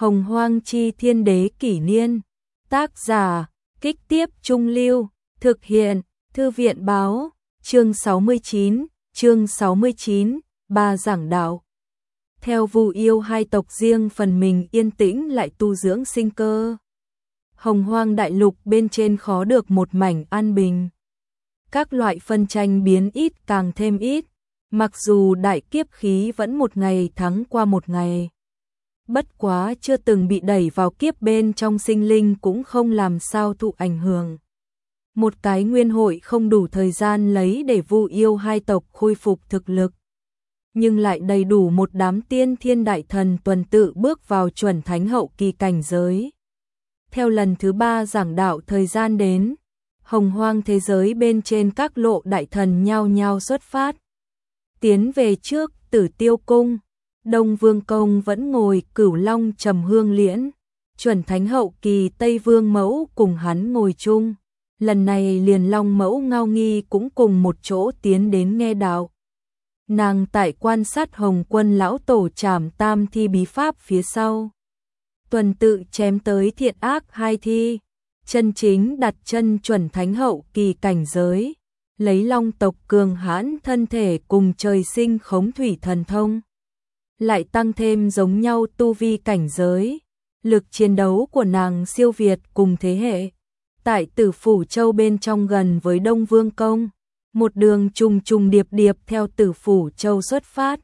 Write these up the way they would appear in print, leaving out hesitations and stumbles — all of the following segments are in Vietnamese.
Hồng Hoang Chi Thiên Đế Kỷ Niên. Tác giả, Kích Tiếp Trung Lưu. Thực hiện, Thư viện Báo. Chương 69, Ba giảng đạo. Theo Vu Yêu hai tộc riêng phần mình yên tĩnh lại tu dưỡng sinh cơ. Hồng Hoang đại lục bên trên khó được một mảnh an bình. Các loại phân tranh biến ít càng thêm ít, mặc dù đại kiếp khí vẫn một ngày thắng qua một ngày. Bất quá chưa từng bị đẩy vào kiếp bên trong sinh linh cũng không làm sao thụ ảnh hưởng. Một cái nguyên hội không đủ thời gian lấy để Vu Yêu hai tộc khôi phục thực lực, nhưng lại đầy đủ một đám tiên thiên đại thần tuần tự bước vào chuẩn thánh hậu kỳ cảnh giới. Theo lần thứ 3 giảng đạo thời gian đến, Hồng Hoang thế giới bên trên các lộ đại thần nhao nhao xuất phát. Tiến về trước Tử Tiêu Cung, Đông Vương Công vẫn ngồi Cửu Long Trầm Hương Liễn, chuẩn thánh hậu kỳ Tây Vương Mẫu cùng hắn ngồi chung. Lần này liền Long Mẫu Ngao Nghi cũng cùng một chỗ tiến đến nghe đạo. Nàng tại quan sát Hồng Quân lão tổ trảm tam thi bí pháp phía sau, tuần tự chém tới thiện ác hai thi, chân chính đặt chân chuẩn thánh hậu kỳ cảnh giới, lấy long tộc cường hãn thân thể cùng trời sinh khống thủy thần thông, lại tăng thêm giống nhau tu vi cảnh giới, lực chiến đấu của nàng siêu việt cùng thế hệ. Tại Tử Phủ Châu bên trong gần với Đông Vương Công, một đường trùng trùng điệp điệp theo Tử Phủ Châu xuất phát.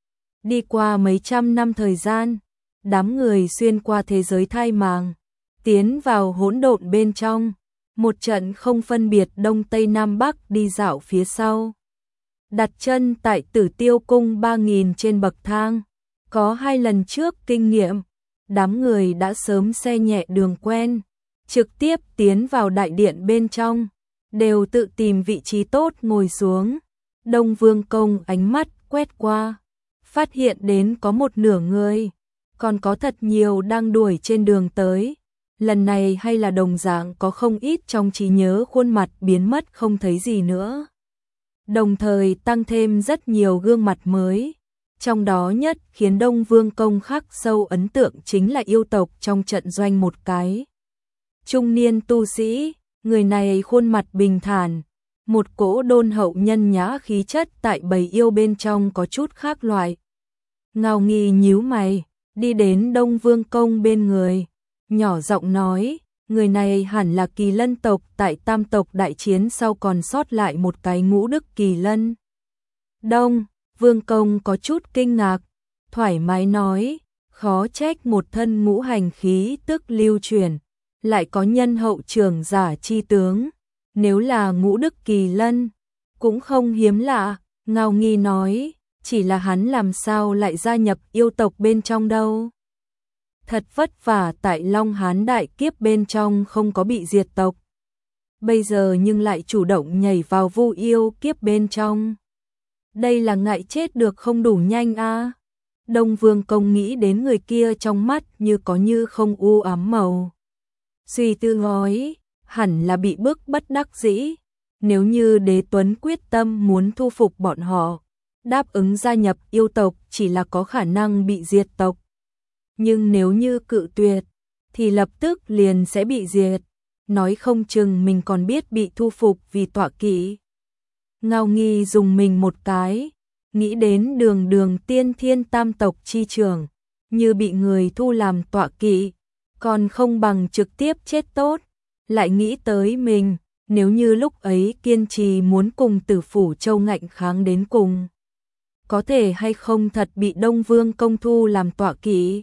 Đi qua mấy trăm năm thời gian, đám người xuyên qua thế giới thai màng, tiến vào hỗn độn bên trong, một trận không phân biệt Đông Tây Nam Bắc đi dạo phía sau. Đặt chân tại Tử Tiêu Cung 3000 trên bậc thang, có 2 lần trước kinh nghiệm, đám người đã sớm xe nhẹ đường quen, trực tiếp tiến vào đại điện bên trong, đều tự tìm vị trí tốt ngồi xuống. Đông Vương Công ánh mắt quét qua, phát hiện đến có một nửa người, còn có thật nhiều đang đuổi trên đường tới. Lần này hay là đồng dạng có không ít trong trí nhớ khuôn mặt biến mất không thấy gì nữa. Đồng thời tăng thêm rất nhiều gương mặt mới. Trong đó nhất khiến Đông Vương Công khắc sâu ấn tượng chính là yêu tộc trong trận doanh một cái trung niên tu sĩ, người này khuôn mặt bình thản, một cỗ đôn hậu nhân nhã khí chất tại bầy yêu bên trong có chút khác loại. Ngao Nghi nhíu mày, đi đến Đông Vương Công bên người, nhỏ giọng nói, người này hẳn là Kỳ Lân tộc, tại Tam tộc đại chiến sau còn sót lại một cái Ngũ Đức Kỳ Lân. Đông Vương Công có chút kinh ngạc, thoải mái nói, khó trách một thân ngũ hành khí tức lưu truyền, lại có nhân hậu trưởng giả chi tướng, nếu là Ngũ Đức Kỳ Lân, cũng không hiếm lạ. Ngao Nghi nói, chỉ là hắn làm sao lại gia nhập yêu tộc bên trong đâu. Thật vất vả tại Long Hán đại kiếp bên trong không có bị diệt tộc, bây giờ nhưng lại chủ động nhảy vào Vu Yêu kiếp bên trong. Đây là ngại chết được không đủ nhanh a. Đông Vương Công nghĩ đến người kia trong mắt như có như không u ám màu. Suy tư nói, hẳn là bị bức bất đắc dĩ. Nếu như Đế Tuấn quyết tâm muốn thu phục bọn họ, đáp ứng gia nhập yêu tộc chỉ là có khả năng bị diệt tộc. Nhưng nếu như cự tuyệt, thì lập tức liền sẽ bị diệt. Nói không chừng mình còn biết bị thu phục vì tọa kỵ. Ngao Nghi dùng mình một cái, nghĩ đến đường tiên thiên tam tộc chi trưởng, như bị người thu làm tọa kỵ, còn không bằng trực tiếp chết tốt. Lại nghĩ tới mình, nếu như lúc ấy kiên trì muốn cùng Tử Phủ Châu ngạnh kháng đến cùng, có thể hay không thật bị Đông Vương Công thu làm tọa kỵ.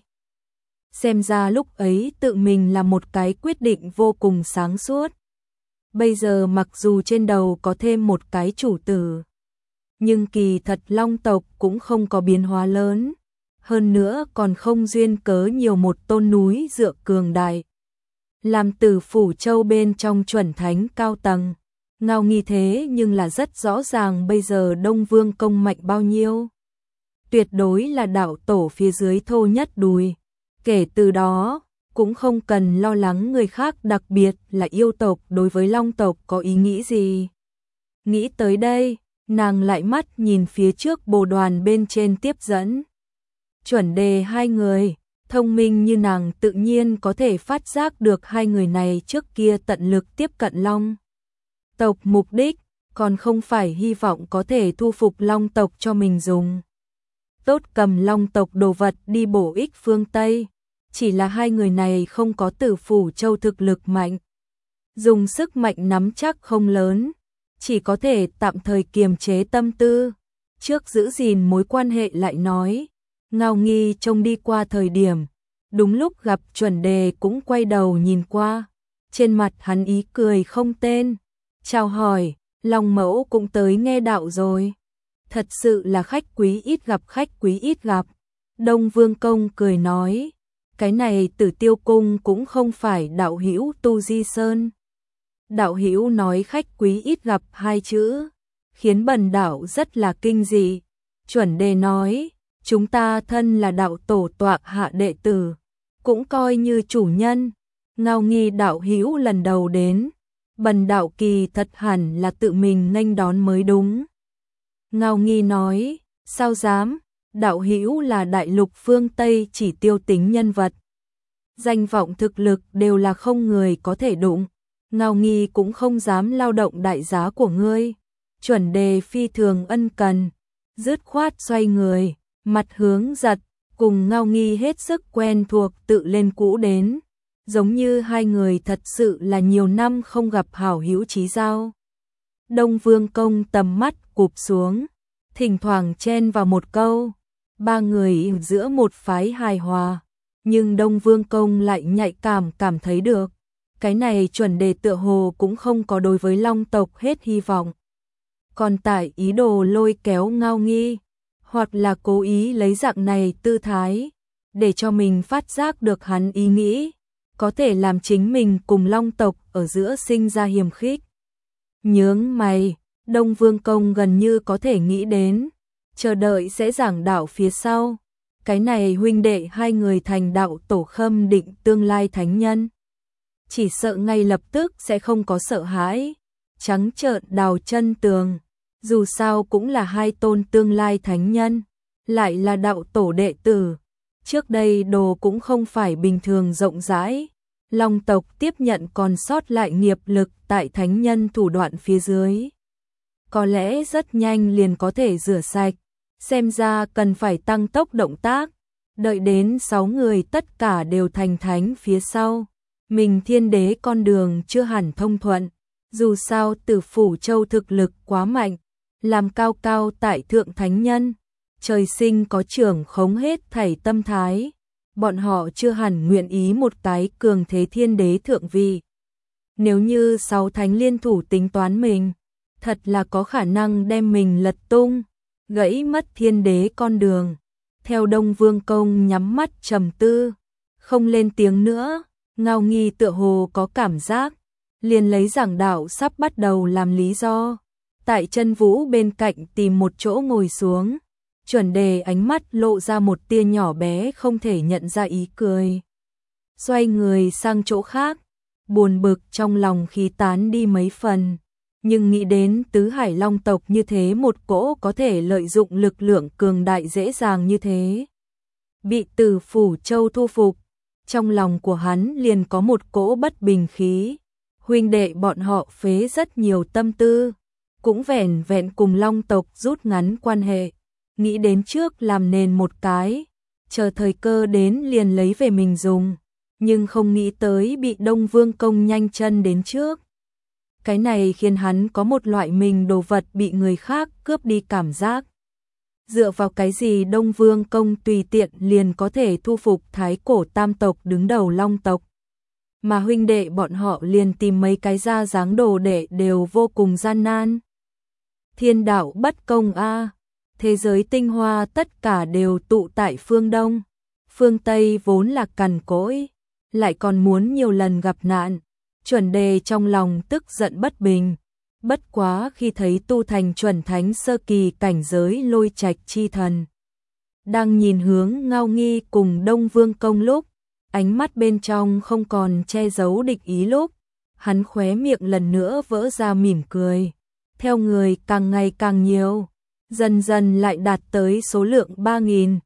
Xem ra lúc ấy tự mình là một cái quyết định vô cùng sáng suốt. Bây giờ mặc dù trên đầu có thêm một cái chủ tử, nhưng kỳ thật Long tộc cũng không có biến hóa lớn, hơn nữa còn không duyên cớ nhiều một tôn núi dựa cường đại. Làm Tử Phủ Châu bên trong chuẩn thánh cao tầng, Ngao Nghi thế nhưng là rất rõ ràng bây giờ Đông Vương Công mạnh bao nhiêu. Tuyệt đối là đạo tổ phía dưới thô nhất đùi. Kể từ đó, cũng không cần lo lắng người khác, đặc biệt là yêu tộc đối với Long tộc có ý nghĩ gì. Nghĩ tới đây, nàng lại mắt nhìn phía trước bồ đoàn bên trên tiếp dẫn. Chuẩn Đề hai người, Thông minh như nàng tự nhiên có thể phát giác được hai người này trước kia tận lực tiếp cận Long tộc mục đích, còn không phải hy vọng có thể thu phục Long tộc cho mình dùng. Tốt cầm Long tộc đồ vật đi bổ ích phương Tây, chỉ là hai người này không có Tử Phủ Châu thực lực mạnh. Dùng sức mạnh nắm chắc không lớn, chỉ có thể tạm thời kiềm chế tâm tư, trước giữ gìn mối quan hệ lại nói. Ngao Nghi trông đi qua thời điểm, đúng lúc gặp Chuẩn Đề cũng quay đầu nhìn qua, trên mặt hắn ý cười không tên, chào hỏi, Long mẫu cũng tới nghe đạo rồi. Thật sự là khách quý ít gặp. Đông Vương Công cười nói, cái này Tử Tiêu Cung cũng không phải đạo hữu Tu Di Sơn. Đạo hữu nói khách quý ít gặp hai chữ, khiến bần đạo rất là kinh dị. Chuẩn Đề nói, chúng ta thân là đạo tổ tọa hạ đệ tử, cũng coi như chủ nhân. Ngao Nghi đạo hữu lần đầu đến, bần đạo kỳ thật hẳn là tự mình nghênh đón mới đúng. Ngao Nghi nói, sao dám, đạo hữu là đại lục phương Tây chỉ tiêu tính nhân vật. Danh vọng thực lực đều là không người có thể đụng. Ngao Nghi cũng không dám lao động đại giá của ngươi. Chuẩn Đề phi thường ân cần, dứt khoát xoay người, mặt hướng giật, cùng Ngao Nghi hết sức quen thuộc tự lên cũ đến, giống như hai người thật sự là nhiều năm không gặp hảo hữu chí giao. Đông Vương Công tầm mắt cụp xuống, thỉnh thoảng chen vào một câu, ba người giữa một phái hài hòa, nhưng Đông Vương Công lại nhạy cảm thấy được, cái này Chuẩn Đề tựa hồ cũng không có đối với Long tộc hết hy vọng. Còn tại ý đồ lôi kéo Ngao Nghi, hoặc là cố ý lấy dạng này tư thái, để cho mình phát giác được hắn ý nghĩ, có thể làm chính mình cùng Long tộc ở giữa sinh ra hiềm khích. Nhướng mày, Đông Vương Công gần như có thể nghĩ đến, chờ đợi sẽ giảng đạo phía sau. Cái này huynh đệ hai người thành đạo tổ khâm định tương lai thánh nhân. Chỉ sợ ngay lập tức sẽ không có sợ hãi, trắng trợn đào chân tường. Dù sao cũng là hai tôn tương lai thánh nhân, lại là đạo tổ đệ tử. Trước đây đồ cũng không phải bình thường rộng rãi. Long tộc tiếp nhận còn sót lại nghiệp lực tại thánh nhân thủ đoạn phía dưới. Có lẽ rất nhanh liền có thể rửa sạch, xem ra cần phải tăng tốc động tác. Đợi đến 6 người tất cả đều thành thánh phía sau, mình Thiên Đế con đường chưa hẳn thông thuận. Dù sao Tử Phủ Châu thực lực quá mạnh, làm cao cao tại thượng thánh nhân, trời sinh có trưởng khống hết thảy tâm thái. Bọn họ chưa hẳn nguyện ý một cái cường thế Thiên Đế thượng vị. Nếu như 6 thánh liên thủ tính toán mình, thật là có khả năng đem mình lật tung, gãy mất Thiên Đế con đường. Theo Đông Vương Công nhắm mắt trầm tư, không lên tiếng nữa. Ngao Nghi tựa hồ có cảm giác, liền lấy giảng đạo sắp bắt đầu làm lý do, tại chân vũ bên cạnh tìm một chỗ ngồi xuống. Chuẩn Đề ánh mắt lộ ra một tia nhỏ bé không thể nhận ra ý cười, xoay người sang chỗ khác, buồn bực trong lòng khí tán đi mấy phần, nhưng nghĩ đến tứ hải long tộc như thế một cỗ có thể lợi dụng lực lượng cường đại dễ dàng như thế, bị Tử Phủ Châu thu phục, trong lòng của hắn liền có một cỗ bất bình khí. Huynh đệ bọn họ phế rất nhiều tâm tư, cũng vẻn vẹn cùng Long tộc rút ngắn quan hệ, nghĩ đến trước làm nền một cái, chờ thời cơ đến liền lấy về mình dùng, nhưng không nghĩ tới bị Đông Vương Công nhanh chân đến trước. Cái này khiến hắn có một loại mình đồ vật bị người khác cướp đi cảm giác. Dựa vào cái gì Đông Vương Công tùy tiện liền có thể thu phục thái cổ tam tộc đứng đầu Long tộc, mà huynh đệ bọn họ liền tìm mấy cái ra dáng đồ đệ đều vô cùng gian nan. Thiên đạo bất công a, thế giới tinh hoa tất cả đều tụ tại phương Đông, phương Tây vốn là cằn cỗi, lại còn muốn nhiều lần gặp nạn. Chuẩn Đề trong lòng tức giận bất bình, bất quá khi thấy tu thành chuẩn thánh sơ kỳ cảnh giới Lôi Trạch chi thần, đang nhìn hướng Ngao Nghi cùng Đông Vương Công lúc, ánh mắt bên trong không còn che giấu địch ý lúc, hắn khóe miệng lần nữa vỡ ra mỉm cười, theo người càng ngày càng nhiều, dần dần lại đạt tới số lượng 3.000.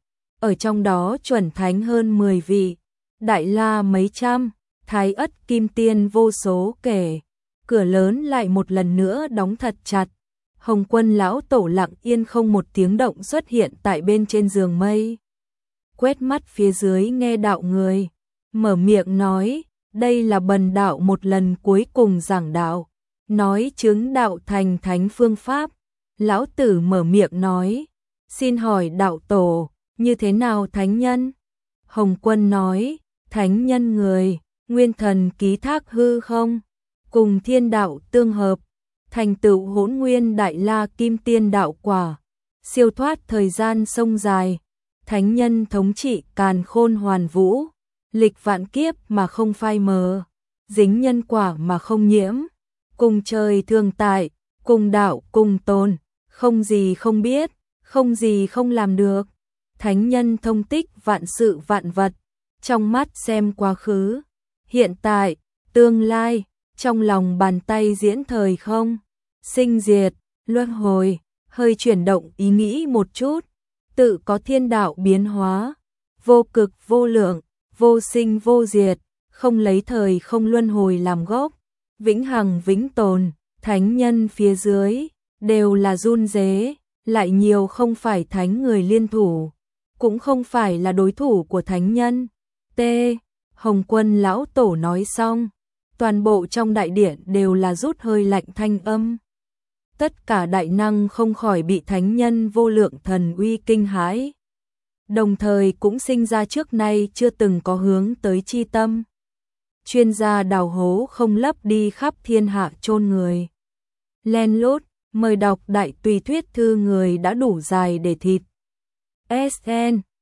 ở trong đó chuẩn thánh hơn 10 vị, đại la mấy trăm, thái ất kim tiên vô số kể. Cửa lớn lại một lần nữa đóng thật chặt. Hồng Quân lão tổ lặng yên không một tiếng động xuất hiện tại bên trên giường mây. Quét mắt phía dưới nghe đạo người, mở miệng nói, đây là bần đạo một lần cuối cùng giảng đạo, nói chứng đạo thành thánh phương pháp. Lão tử mở miệng nói, xin hỏi đạo tổ, như thế nào thánh nhân? Hồng Quân nói, thánh nhân người, nguyên thần ký thác hư không, cùng thiên đạo tương hợp, thành tựu hỗn nguyên đại la kim tiên đạo quả, siêu thoát thời gian sông dài, thánh nhân thống trị càn khôn hoàn vũ, lịch vạn kiếp mà không phai mờ, dính nhân quả mà không nhiễm, cùng trời thường tại, cùng đạo cùng tồn, không gì không biết, không gì không làm được. Thánh nhân thông tích vạn sự vạn vật, trong mắt xem quá khứ, hiện tại, tương lai, trong lòng bàn tay diễn thời không, sinh diệt, luân hồi, hơi chuyển động ý nghĩ một chút, tự có thiên đạo biến hóa, vô cực vô lượng, vô sinh vô diệt, không lấy thời không luân hồi làm gốc, vĩnh hằng vĩnh tồn, thánh nhân phía dưới, đều là run rế, lại nhiều không phải thánh người liên thủ, cũng không phải là đối thủ của thánh nhân. T. Hồng Quân lão tổ nói xong, toàn bộ trong đại điện đều là rút hơi lạnh thanh âm. Tất cả đại năng không khỏi bị thánh nhân vô lượng thần uy kinh hãi, đồng thời cũng sinh ra trước nay chưa từng có hướng tới chi tâm. Chuyên gia đào hố không lấp đi khắp thiên hạ chôn người. Len lút, mời đọc đại tùy thuyết thư người đã đủ dài để thịt. SN